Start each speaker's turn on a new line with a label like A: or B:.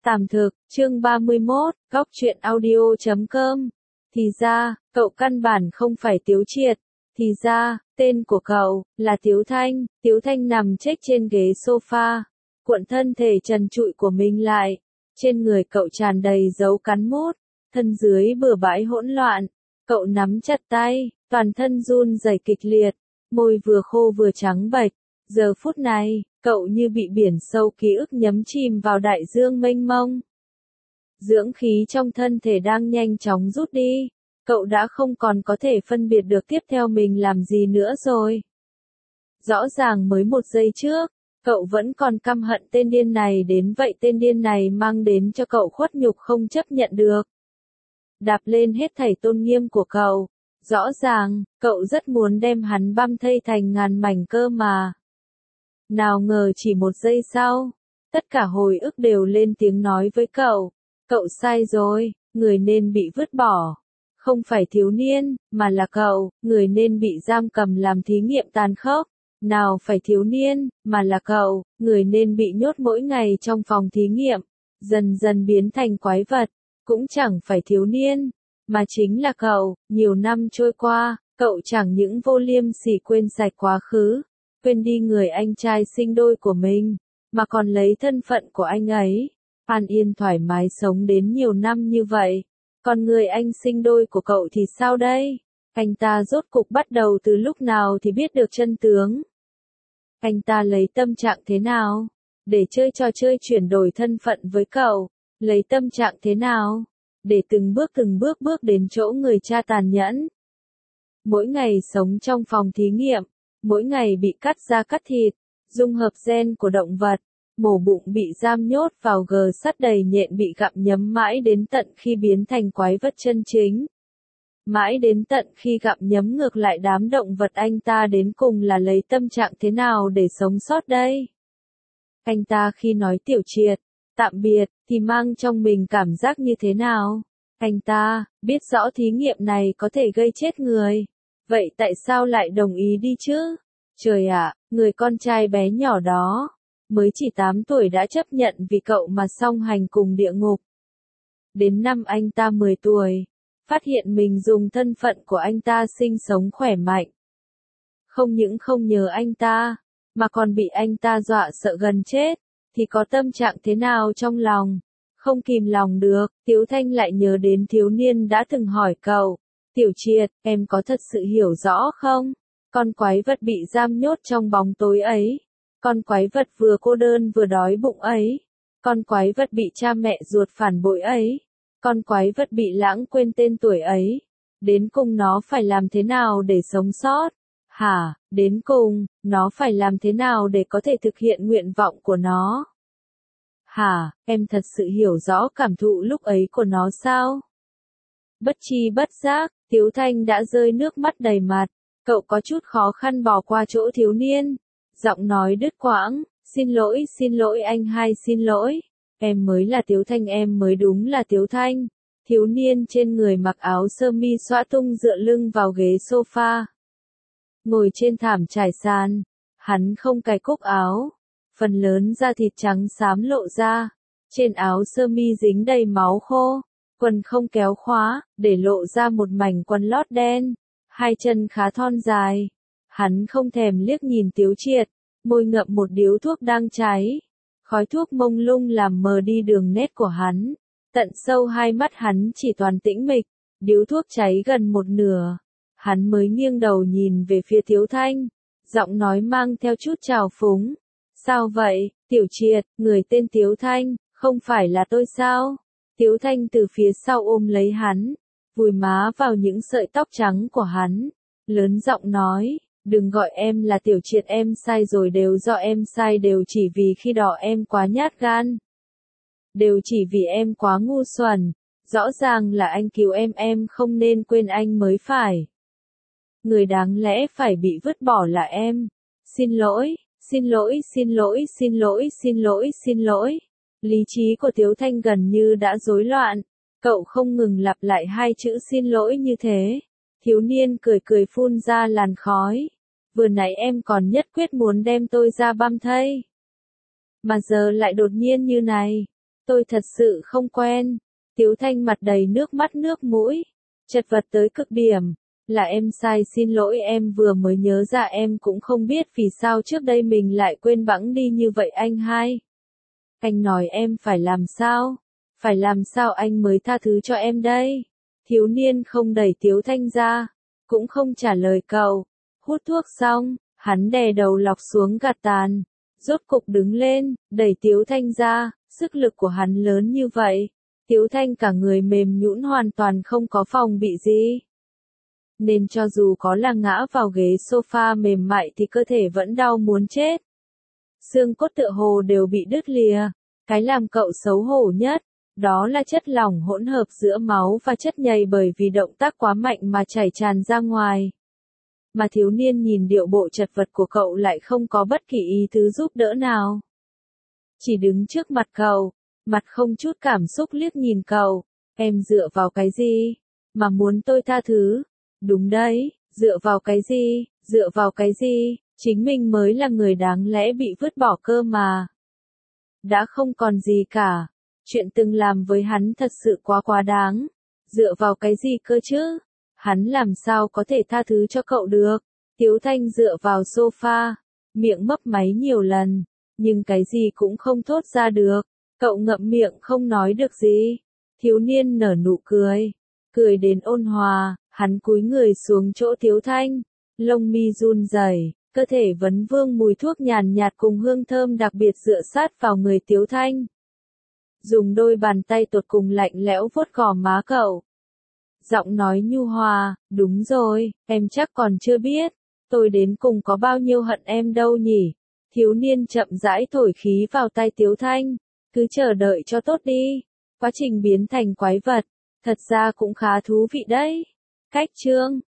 A: Tạm thực, chương 31, góc truyện audio.com. Thì ra, cậu căn bản không phải Tiếu Triệt. Thì ra, tên của cậu là Tiếu Thanh. Tiếu Thanh nằm chết trên ghế sofa, cuộn thân thể trần trụi của mình lại. Trên người cậu tràn đầy dấu cắn mút, thân dưới bừa bãi hỗn loạn. Cậu nắm chặt tay, toàn thân run rẩy kịch liệt, môi vừa khô vừa trắng bệch. Giờ phút này, cậu như bị biển sâu ký ức nhấm chìm vào đại dương mênh mông. Dưỡng khí trong thân thể đang nhanh chóng rút đi, cậu đã không còn có thể phân biệt được tiếp theo mình làm gì nữa rồi. Rõ ràng mới một giây trước, cậu vẫn còn căm hận tên điên này đến vậy tên điên này mang đến cho cậu khuất nhục không chấp nhận được. Đạp lên hết thảy tôn nghiêm của cậu, rõ ràng, cậu rất muốn đem hắn băm thây thành ngàn mảnh cơ mà. Nào ngờ chỉ một giây sau, tất cả hồi ức đều lên tiếng nói với cậu. Cậu sai rồi, người nên bị vứt bỏ. Không phải thiếu niên, mà là cậu, người nên bị giam cầm làm thí nghiệm tàn khốc. Nào phải thiếu niên, mà là cậu, người nên bị nhốt mỗi ngày trong phòng thí nghiệm, dần dần biến thành quái vật. Cũng chẳng phải thiếu niên, mà chính là cậu. Nhiều năm trôi qua, cậu chẳng những vô liêm sỉ quên sạch quá khứ, quên đi người anh trai sinh đôi của mình, mà còn lấy thân phận của anh ấy, an yên thoải mái sống đến nhiều năm như vậy. Còn người anh sinh đôi của cậu thì sao đây? Anh ta rốt cục bắt đầu từ lúc nào thì biết được chân tướng? Anh ta lấy tâm trạng thế nào để chơi trò chơi chuyển đổi thân phận với cậu? Lấy tâm trạng thế nào để từng bước bước đến chỗ người cha tàn nhẫn? Mỗi ngày sống trong phòng thí nghiệm, mỗi ngày bị cắt da cắt thịt, dung hợp gen của động vật, mổ bụng bị giam nhốt vào gờ sắt đầy nhện bị gặm nhấm mãi đến tận khi biến thành quái vật chân chính. Mãi đến tận khi gặm nhấm ngược lại đám động vật anh ta đến cùng là lấy tâm trạng thế nào để sống sót đây? Anh ta khi nói Tiểu Triệt, tạm biệt, thì mang trong mình cảm giác như thế nào? Anh ta, biết rõ thí nghiệm này có thể gây chết người. Vậy tại sao lại đồng ý đi chứ? Trời ạ, người con trai bé nhỏ đó, mới chỉ 8 tuổi đã chấp nhận vì cậu mà song hành cùng địa ngục. Đến năm anh ta 10 tuổi, phát hiện mình dùng thân phận của anh ta sinh sống khỏe mạnh. Không những không nhớ anh ta, mà còn bị anh ta dọa sợ gần chết, thì có tâm trạng thế nào trong lòng? Không kìm lòng được, Tiếu Thanh lại nhớ đến thiếu niên đã từng hỏi cậu. Tiểu Triệt, em có thật sự hiểu rõ không? Con quái vật bị giam nhốt trong bóng tối ấy. Con quái vật vừa cô đơn vừa đói bụng ấy. Con quái vật bị cha mẹ ruột phản bội ấy. Con quái vật bị lãng quên tên tuổi ấy. Đến cùng nó phải làm thế nào để sống sót? Hả, đến cùng, nó phải làm thế nào để có thể thực hiện nguyện vọng của nó? Hả, em thật sự hiểu rõ cảm thụ lúc ấy của nó sao? Bất tri bất giác, Tiếu Thanh đã rơi nước mắt đầy mặt. Cậu có chút khó khăn bỏ qua chỗ thiếu niên. Giọng nói đứt quãng, xin lỗi anh hai xin lỗi. Em mới là Tiếu Thanh, em mới đúng là Tiếu Thanh. Thiếu niên trên người mặc áo sơ mi xõa tung dựa lưng vào ghế sofa. Ngồi trên thảm trải sàn, hắn không cài cúc áo. Phần lớn da thịt trắng xám lộ ra. Trên áo sơ mi dính đầy máu khô. Quần không kéo khóa, để lộ ra một mảnh quần lót đen. Hai chân khá thon dài. Hắn không thèm liếc nhìn Tiếu Triệt, môi ngậm một điếu thuốc đang cháy. Khói thuốc mông lung làm mờ đi đường nét của hắn. Tận sâu hai mắt hắn chỉ toàn tĩnh mịch, điếu thuốc cháy gần một nửa. Hắn mới nghiêng đầu nhìn về phía Tiếu Thanh, giọng nói mang theo chút trào phúng. Sao vậy, Tiểu Triệt, người tên Tiếu Thanh, không phải là tôi sao? Tiếu Thanh từ phía sau ôm lấy hắn, vùi má vào những sợi tóc trắng của hắn, lớn giọng nói, đừng gọi em là Tiểu Triệt, em sai rồi, đều do em sai, đều chỉ vì khi đó em quá nhát gan. Đều chỉ vì em quá ngu xuẩn, rõ ràng là anh cứu em không nên quên anh mới phải. Người đáng lẽ phải bị vứt bỏ là em. Xin lỗi, xin lỗi, xin lỗi, xin lỗi, xin lỗi, xin lỗi. Lý trí của Tiếu Thanh gần như đã rối loạn. Cậu không ngừng lặp lại hai chữ xin lỗi như thế. Thiếu niên cười cười phun ra làn khói. Vừa nãy em còn nhất quyết muốn đem tôi ra băm thây. Mà giờ lại đột nhiên như này. Tôi thật sự không quen. Tiếu Thanh mặt đầy nước mắt nước mũi, chật vật tới cực điểm. Là em sai, xin lỗi, em vừa mới nhớ ra, em cũng không biết vì sao trước đây mình lại quên bẵng đi như vậy anh hai. Anh nói em phải làm sao? Phải làm sao anh mới tha thứ cho em đây? Thiếu niên không đẩy Tiếu Thanh ra, cũng không trả lời cậu. Hút thuốc xong, hắn đè đầu lọc xuống gạt tàn, rốt cục đứng lên, đẩy Tiếu Thanh ra, sức lực của hắn lớn như vậy. Tiếu Thanh cả người mềm nhũn, hoàn toàn không có phòng bị gì. Nên cho dù có là ngã vào ghế sofa mềm mại thì cơ thể vẫn đau muốn chết. Xương cốt tựa hồ đều bị đứt lìa. Cái làm cậu xấu hổ nhất, đó là chất lỏng hỗn hợp giữa máu và chất nhầy bởi vì động tác quá mạnh mà chảy tràn ra ngoài. Mà thiếu niên nhìn điệu bộ chật vật của cậu lại không có bất kỳ ý tứ giúp đỡ nào. Chỉ đứng trước mặt cậu, mặt không chút cảm xúc liếc nhìn cậu. Em dựa vào cái gì mà muốn tôi tha thứ? Đúng đấy, dựa vào cái gì, dựa vào cái gì, chính mình mới là người đáng lẽ bị vứt bỏ cơ mà. Đã không còn gì cả, chuyện từng làm với hắn thật sự quá đáng. Dựa vào cái gì cơ chứ? Hắn làm sao có thể tha thứ cho cậu được? Tiếu Thanh dựa vào sofa, miệng mấp máy nhiều lần, nhưng cái gì cũng không thốt ra được. Cậu ngậm miệng không nói được gì. Thiếu niên nở nụ cười, cười đến ôn hòa, hắn cúi người xuống chỗ Tiếu Thanh, lông mi run rẩy, cơ thể vấn vương mùi thuốc nhàn nhạt cùng hương thơm đặc biệt dựa sát vào người Tiếu Thanh. Dùng đôi bàn tay tột cùng lạnh lẽo vuốt gò má cậu. Giọng nói nhu hòa, đúng rồi, em chắc còn chưa biết, tôi đến cùng có bao nhiêu hận em đâu nhỉ. Thiếu niên chậm rãi thổi khí vào tay Tiếu Thanh, cứ chờ đợi cho tốt đi. Quá trình biến thành quái vật, thật ra cũng khá thú vị đấy. Cách chương